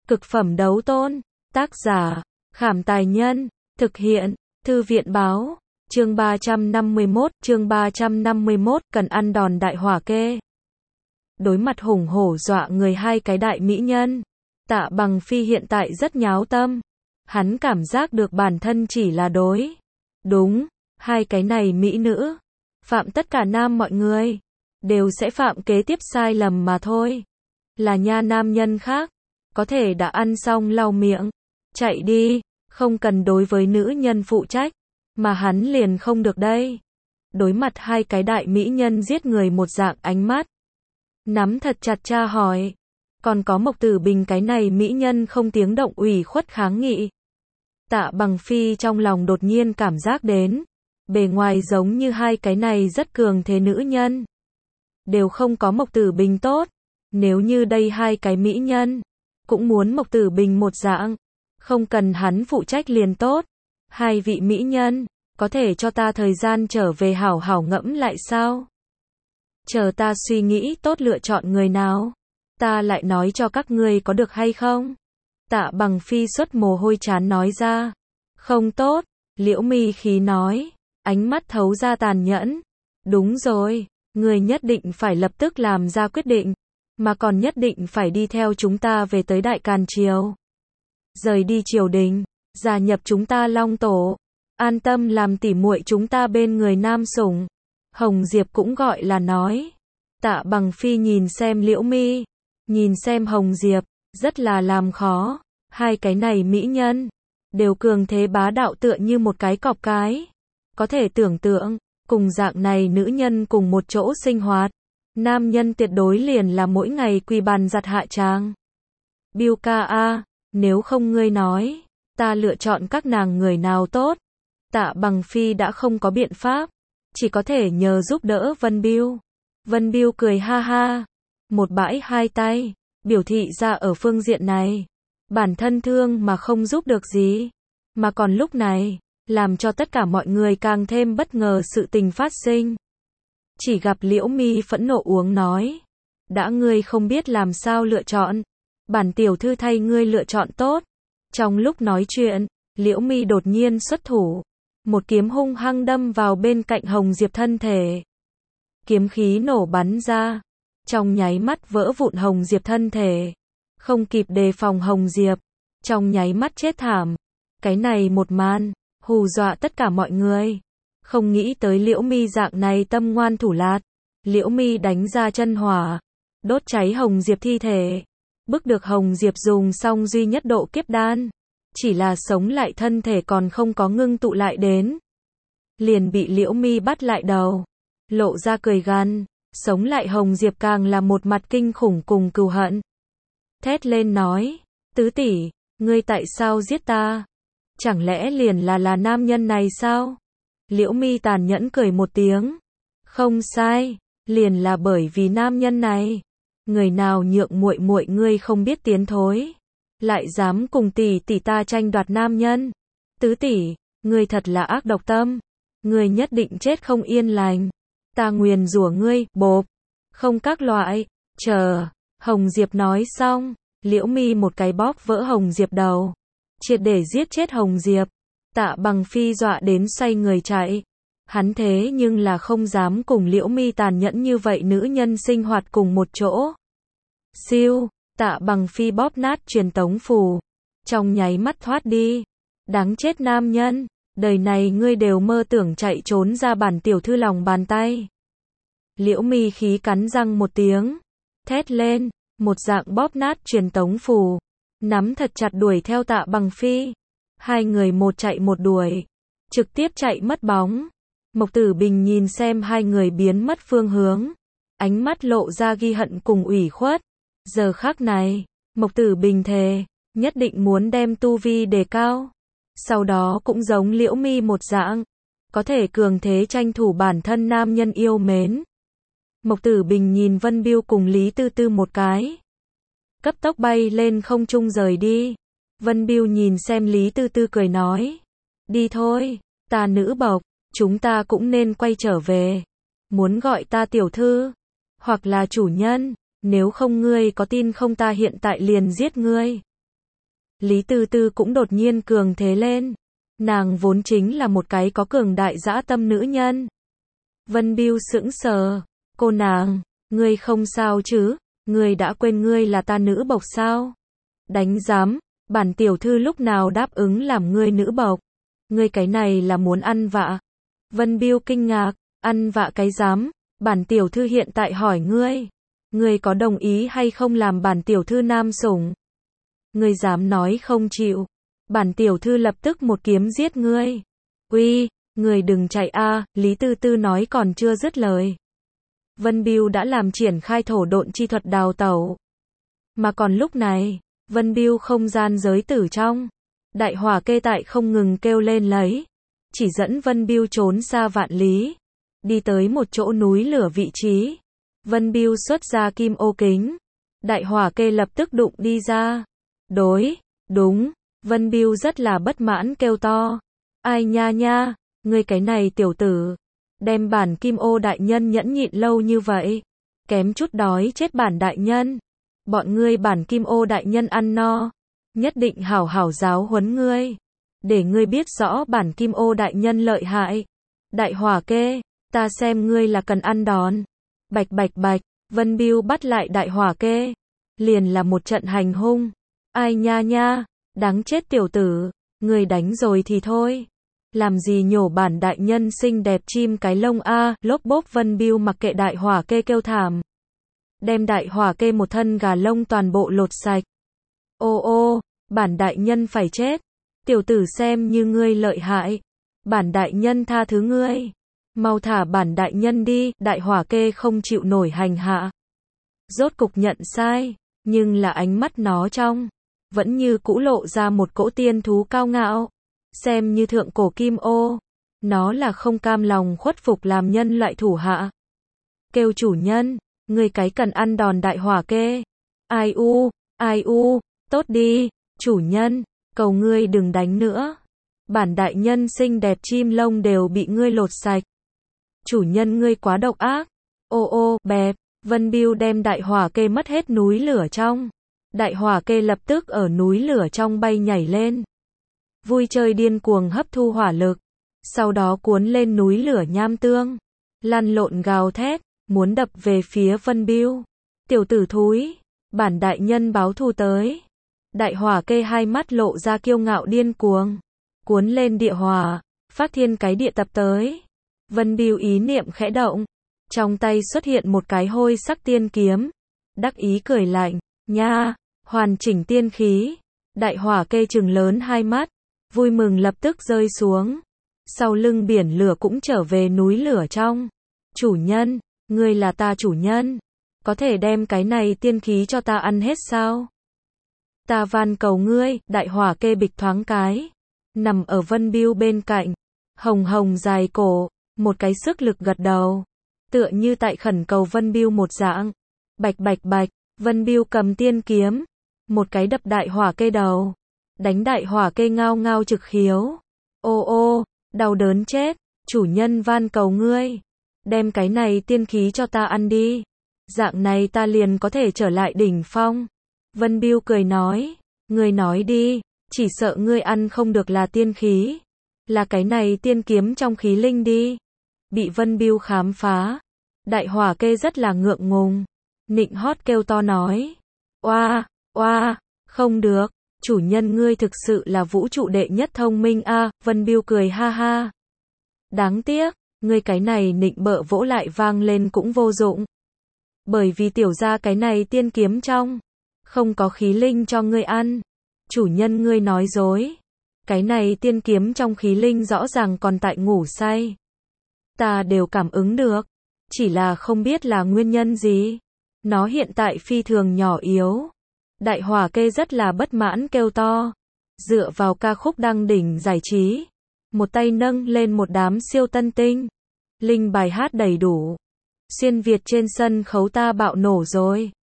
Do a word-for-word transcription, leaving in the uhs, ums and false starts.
Cực phẩm đấu tôn. Tác giả, Khảm Tài Nhân. Thực hiện, Thư viện Báo. Chương ba trăm năm mươi mốt, chương ba trăm năm mươi mốt, cần ăn đòn đại hỏa kê. Đối mặt hùng hổ dọa người hai cái đại mỹ nhân, Tạ Bằng Phi hiện tại rất nháo tâm. Hắn cảm giác được bản thân chỉ là đối. Đúng, hai cái này mỹ nữ, phạm tất cả nam mọi người, đều sẽ phạm kế tiếp sai lầm mà thôi. Là nha nam nhân khác, có thể đã ăn xong lau miệng, chạy đi, không cần đối với nữ nhân phụ trách, mà hắn liền không được đây. Đối mặt hai cái đại mỹ nhân giết người một dạng ánh mắt, nắm thật chặt tra hỏi, còn có Mộc Tử Bình cái này mỹ nhân không tiếng động ủy khuất kháng nghị. Tạ Bằng Phi trong lòng đột nhiên cảm giác đến, bề ngoài giống như hai cái này rất cường thế nữ nhân, đều không có Mộc Tử Bình tốt. Nếu như đây hai cái mỹ nhân cũng muốn Mộc Tử Bình một dạng, không cần hắn phụ trách liền tốt. Hai vị mỹ nhân, có thể cho ta thời gian trở về hảo hảo ngẫm lại sao? Chờ ta suy nghĩ tốt lựa chọn người nào, ta lại nói cho các ngươi có được hay không? Tạ Bằng Phi xuất mồ hôi trán nói ra. Không tốt, Liễu Mi khí nói, ánh mắt thấu ra tàn nhẫn. Đúng rồi, ngươi nhất định phải lập tức làm ra quyết định, mà còn nhất định phải đi theo chúng ta về tới Đại Càn Triều. Rời đi triều đình, gia nhập chúng ta Long Tổ, an tâm làm tỉ muội chúng ta bên người nam sủng. Hồng Diệp cũng gọi là nói. Tạ Bằng Phi nhìn xem Liễu Mi, nhìn xem Hồng Diệp, rất là làm khó. Hai cái này mỹ nhân, đều cường thế bá đạo tựa như một cái cọp cái. Có thể tưởng tượng, cùng dạng này nữ nhân cùng một chỗ sinh hoạt, nam nhân tuyệt đối liền là mỗi ngày quỳ bàn giặt hạ tràng. Biêu ca a, nếu không ngươi nói, ta lựa chọn các nàng người nào tốt? Tạ Bằng Phi đã không có biện pháp, chỉ có thể nhờ giúp đỡ Vân Biêu. Vân Biêu cười ha ha, một bãi hai tay, biểu thị ra ở phương diện này, bản thân thương mà không giúp được gì, mà còn lúc này, làm cho tất cả mọi người càng thêm bất ngờ sự tình phát sinh. Chỉ gặp Liễu Mi phẫn nộ uống nói, đã ngươi không biết làm sao lựa chọn, bản tiểu thư thay ngươi lựa chọn tốt. Trong lúc nói chuyện, Liễu Mi đột nhiên xuất thủ, một kiếm hung hăng đâm vào bên cạnh Hồng Diệp thân thể. Kiếm khí nổ bắn ra, trong nháy mắt vỡ vụn Hồng Diệp thân thể. Không kịp đề phòng Hồng Diệp, trong nháy mắt chết thảm. Cái này một màn, hù dọa tất cả mọi người. Không nghĩ tới Liễu Mi dạng này tâm ngoan thủ lạt. Liễu Mi đánh ra chân hỏa, đốt cháy Hồng Diệp thi thể, bức được Hồng Diệp dùng xong duy nhất độ kiếp đan, chỉ là sống lại thân thể còn không có ngưng tụ lại đến, liền bị Liễu Mi bắt lại đầu, lộ ra cười gằn. Sống lại Hồng Diệp càng là một mặt kinh khủng cùng cừu hận, thét lên nói, tứ tỷ, ngươi tại sao giết ta? Chẳng lẽ liền là là nam nhân này sao? Liễu Mi tàn nhẫn cười một tiếng, không sai, liền là bởi vì nam nhân này. Người nào nhượng muội muội ngươi không biết tiến thối, lại dám cùng tỷ tỷ ta tranh đoạt nam nhân. Tứ tỷ, ngươi thật là ác độc tâm, ngươi nhất định chết không yên lành. Ta nguyền rủa ngươi, bộp. Không các loại, chờ. Hồng Diệp nói xong, Liễu Mi một cái bóp vỡ Hồng Diệp đầu, triệt để giết chết Hồng Diệp. Tạ Bằng Phi dọa đến xoay người chạy. Hắn thế nhưng là không dám cùng Liễu Mi tàn nhẫn như vậy nữ nhân sinh hoạt cùng một chỗ. Siêu, Tạ Bằng Phi bóp nát truyền tống phù, trong nháy mắt thoát đi. Đáng chết nam nhân, đời này ngươi đều mơ tưởng chạy trốn ra bản tiểu thư lòng bàn tay. Liễu Mi khí cắn răng một tiếng, thét lên, một dạng bóp nát truyền tống phù, nắm thật chặt đuổi theo Tạ Bằng Phi. Hai người một chạy một đuổi, trực tiếp chạy mất bóng. Mộc Tử Bình nhìn xem hai người biến mất phương hướng, ánh mắt lộ ra ghi hận cùng ủy khuất. Giờ khắc này, Mộc Tử Bình thề, nhất định muốn đem tu vi đề cao, sau đó cũng giống Liễu Mi một dạng, có thể cường thế tranh thủ bản thân nam nhân yêu mến. Mộc Tử Bình nhìn Vân Biêu cùng Lý Tư Tư một cái, cấp tốc bay lên không trung rời đi. Vân Biêu nhìn xem Lý Tư Tư cười nói, đi thôi, ta nữ bộc, chúng ta cũng nên quay trở về. Muốn gọi ta tiểu thư, hoặc là chủ nhân, nếu không ngươi có tin không ta hiện tại liền giết ngươi. Lý Tư Tư cũng đột nhiên cường thế lên. Nàng vốn chính là một cái có cường đại dã tâm nữ nhân. Vân Bưu sững sờ. Cô nàng, ngươi không sao chứ? Ngươi đã quên ngươi là ta nữ bộc sao? Đánh giám, bản tiểu thư lúc nào đáp ứng làm ngươi nữ bộc? Ngươi cái này là muốn ăn vạ. Vân Bưu kinh ngạc, ăn vạ cái giám? Bản tiểu thư hiện tại hỏi ngươi. Ngươi có đồng ý hay không làm bản tiểu thư nam sủng? Ngươi dám nói không chịu. Bản tiểu thư lập tức một kiếm giết ngươi. Uy, ngươi đừng chạy a, Lý Tư Tư nói còn chưa dứt lời. Vân Bưu đã làm triển khai thổ độn chi thuật đào tẩu. Mà còn lúc này, Vân Bưu không gian giới tử trong. Đại hỏa kê tại không ngừng kêu lên lấy. Chỉ dẫn Vân Bưu trốn xa vạn lý. Đi tới một chỗ núi lửa vị trí. Vân Bưu xuất ra kim ô kính. Đại hỏa kê lập tức đụng đi ra. Đối, đúng, Vân Bưu rất là bất mãn kêu to. Ai nha nha, ngươi cái này tiểu tử. Đem bản kim ô đại nhân nhẫn nhịn lâu như vậy. Kém chút đói chết bản đại nhân. Bọn ngươi bản kim ô đại nhân ăn no. Nhất định hảo hảo giáo huấn ngươi. Để ngươi biết rõ bản kim ô đại nhân lợi hại. Đại hỏa kê, ta xem ngươi là cần ăn đòn. Bạch bạch bạch, Vân Bưu bắt lại đại hỏa kê. Liền là một trận hành hung. Ai nha nha, đáng chết tiểu tử. Ngươi đánh rồi thì thôi. Làm gì nhổ bản đại nhân xinh đẹp chim cái lông a, lốp bốp. Vân Bưu mặc kệ đại hỏa kê kêu thảm. Đem đại hỏa kê một thân gà lông toàn bộ lột sạch. Ô ô, bản đại nhân phải chết. Tiểu tử xem như ngươi lợi hại. Bản đại nhân tha thứ ngươi. Mau thả bản đại nhân đi, đại hỏa kê không chịu nổi hành hạ. Rốt cục nhận sai, nhưng là ánh mắt nó trong. Vẫn như cũ lộ ra một cỗ tiên thú cao ngạo. Xem như thượng cổ kim ô. Nó là không cam lòng khuất phục làm nhân loại thủ hạ. Kêu chủ nhân, người cái cần ăn đòn đại hỏa kê. Ai u, ai u, tốt đi, chủ nhân, cầu ngươi đừng đánh nữa. Bản đại nhân xinh đẹp chim lông đều bị ngươi lột sạch. Chủ nhân ngươi quá độc ác. Ô ô, bẹp, Vân Bưu đem đại hỏa kê mất hết núi lửa trong. Đại hỏa kê lập tức ở núi lửa trong bay nhảy lên. Vui chơi điên cuồng hấp thu hỏa lực. Sau đó cuốn lên núi lửa nham tương. Lăn lộn gào thét, muốn đập về phía Vân Bưu. Tiểu tử thúi, bản đại nhân báo thù tới. Đại hỏa kê hai mắt lộ ra kiêu ngạo điên cuồng. Cuốn lên địa hỏa, phát thiên cái địa tập tới. Vân Bưu ý niệm khẽ động. Trong tay xuất hiện một cái hôi sắc tiên kiếm. Đắc ý cười lạnh, nha, hoàn chỉnh tiên khí. Đại hỏa kê trừng lớn hai mắt. Vui mừng lập tức rơi xuống. Sau lưng biển lửa cũng trở về núi lửa trong. Chủ nhân, ngươi là ta chủ nhân. Có thể đem cái này tiên khí cho ta ăn hết sao? Ta van cầu ngươi, đại hỏa kê bịch thoáng cái. Nằm ở Vân Bưu bên cạnh. Hồng hồng dài cổ, một cái sức lực gật đầu. Tựa như tại khẩn cầu Vân Bưu một dạng. Bạch bạch bạch, Vân Bưu cầm tiên kiếm. Một cái đập đại hỏa kê đầu. Đánh đại hỏa kê ngao ngao trực khiếu. Ô ô, đau đớn chết, chủ nhân van cầu ngươi. Đem cái này tiên khí cho ta ăn đi. Dạng này ta liền có thể trở lại đỉnh phong. Vân Bưu cười nói, ngươi nói đi, chỉ sợ ngươi ăn không được là tiên khí. Là cái này tiên kiếm trong khí linh đi. Bị Vân Bưu khám phá. Đại hỏa kê rất là ngượng ngùng. Nịnh hót kêu to nói. Oa, oa, không được. Chủ nhân ngươi thực sự là vũ trụ đệ nhất thông minh a, à, Vân Bưu cười ha ha. Đáng tiếc, ngươi cái này nịnh bợ vỗ lại vang lên cũng vô dụng. Bởi vì tiểu gia cái này tiên kiếm trong, không có khí linh cho ngươi ăn. Chủ nhân ngươi nói dối. Cái này tiên kiếm trong khí linh rõ ràng còn tại ngủ say. Ta đều cảm ứng được. Chỉ là không biết là nguyên nhân gì. Nó hiện tại phi thường nhỏ yếu. Đại hỏa kê rất là bất mãn kêu to. Dựa vào ca khúc đăng đỉnh giải trí. Một tay nâng lên một đám siêu tân tinh. Linh bài hát đầy đủ. Xuyên Việt trên sân khấu ta bạo nổ rồi.